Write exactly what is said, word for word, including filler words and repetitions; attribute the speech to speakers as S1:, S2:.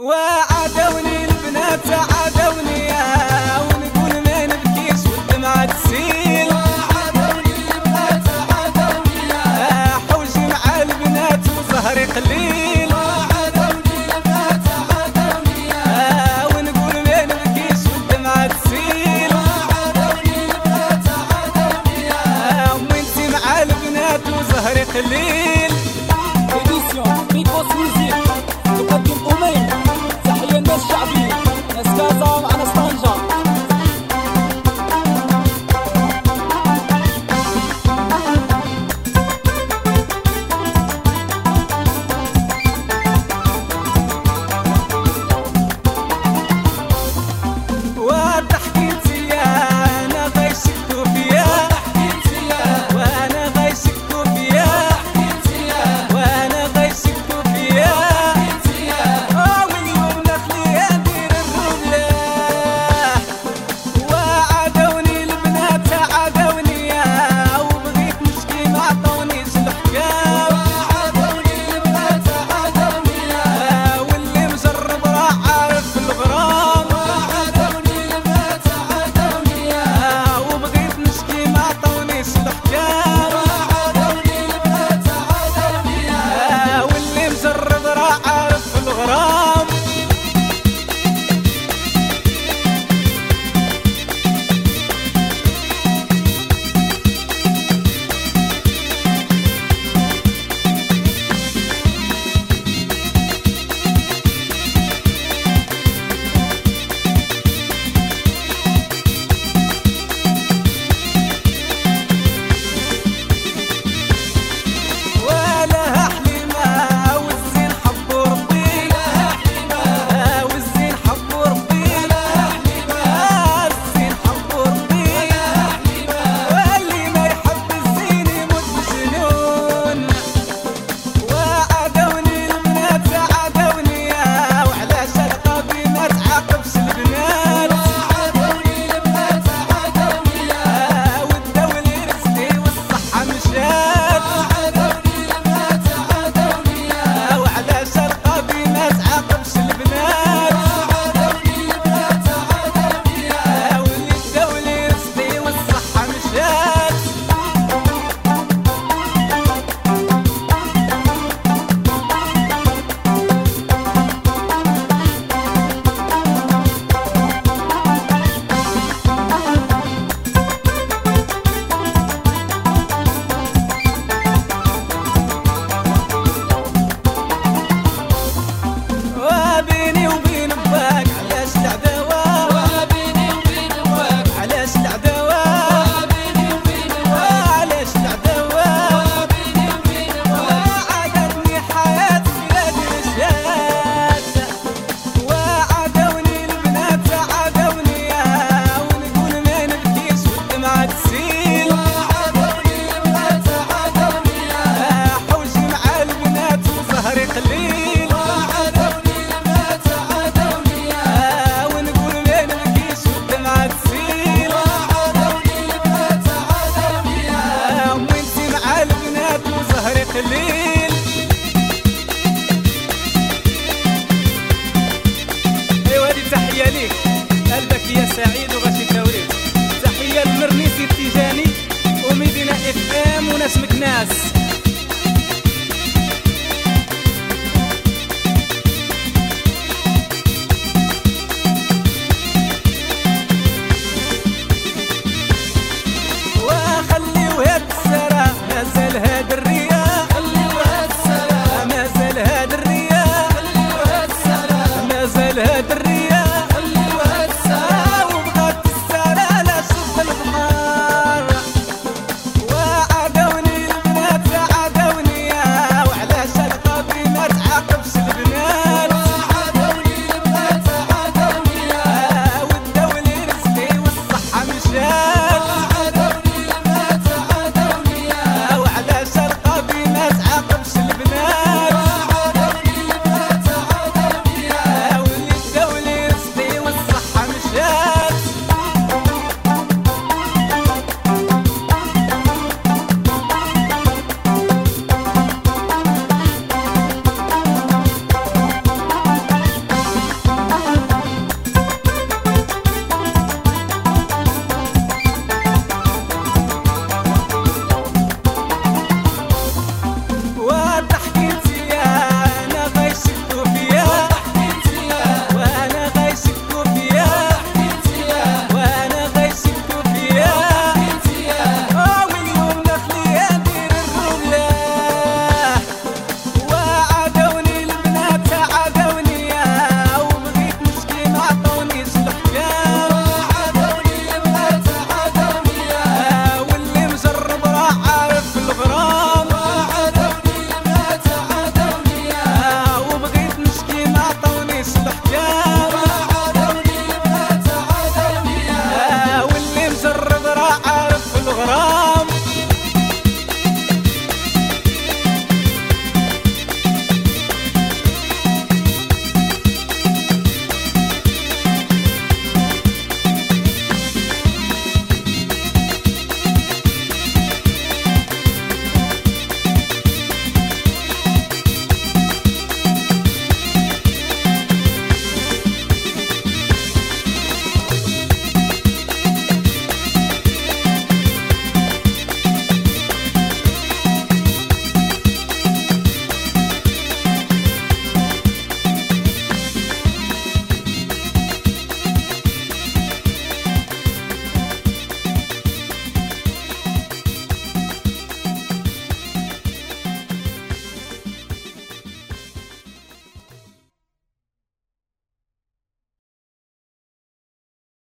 S1: وعادوني البنات عادوني ونقول ما نبكيش والدمعة تسيل.
S2: وعادوني البنات عادوني
S1: حوجي مع البنات وزهري قليل.
S2: وعادوني البنات عادوني
S1: ونقول ما نبكيش والدمعة تسيل.
S2: وعادوني البنات عادوني
S1: وانتي مع البنات وزهري قليل.
S3: إديسيون ميكروس ميوزيك تقدم أمين. تحية الناس الشعبية، ناس كازا مع ناس طنجة.
S1: وضحكيتي انا غيشكوا فيا وانا غيشكوا فيا وانا غيشكوا فيا واليوم نخلي ندير الرملة. وعادوني البنات عادوني وبغيت نشكي ما عطونيش الحكام.
S2: وعادوني البنات عادوني
S1: واللي مجرب راه عارف الغرام.
S2: وعادوني البنات عادوني
S1: وبغيت نشكي ما عطونيش الحكام.
S2: وعادوني البنات عادوني
S1: واللي مجرب راه عارف الغرام. ولا حليمة والزين حبوا ربي. والزين حبوا ربي. الزين حبوا ربي. واللي ما يحب الزين يموت مجنون. وعادوني البنات عادوني وعلاش القاضي ما تعاقبش البنات.
S2: وعادوني البنات عادوني
S1: والدولة رزقي والصحة مشات.
S2: وعادوني البنات عادوني
S1: وعلاش القاضي ما تعاقبش البنات.
S2: وعادوني البنات عادوني
S1: واللي الدولة رزقي والصحة مشات. وبيني وبين باك علاش العداوة.
S2: وبيني وبين الواقع
S1: علاش العداوة.
S2: وبيني وبين الواقع
S1: علاش العداوة.
S2: وبيني وبين الواقع
S1: وعادتني حياتي بلادي رشات. وعادوني البنات عادوني ونقول ما نبكيش والدمعة تسيل.
S2: وعادوني البنات عادوني
S1: حوجي مع البنات وزهري قليل.
S2: وعادوني البنات عادوني
S1: ونقول ما نبكيش والدمعة تسيل.
S2: وعادوني البنات عادوني
S1: وانتي مع البنات وزهري قليل. ايوا هذه تحية ليك قلبك يا سعيد وغاشي توريد. تحية للمرنيسي التيجاني ومدينة اف ام وناس مكناس.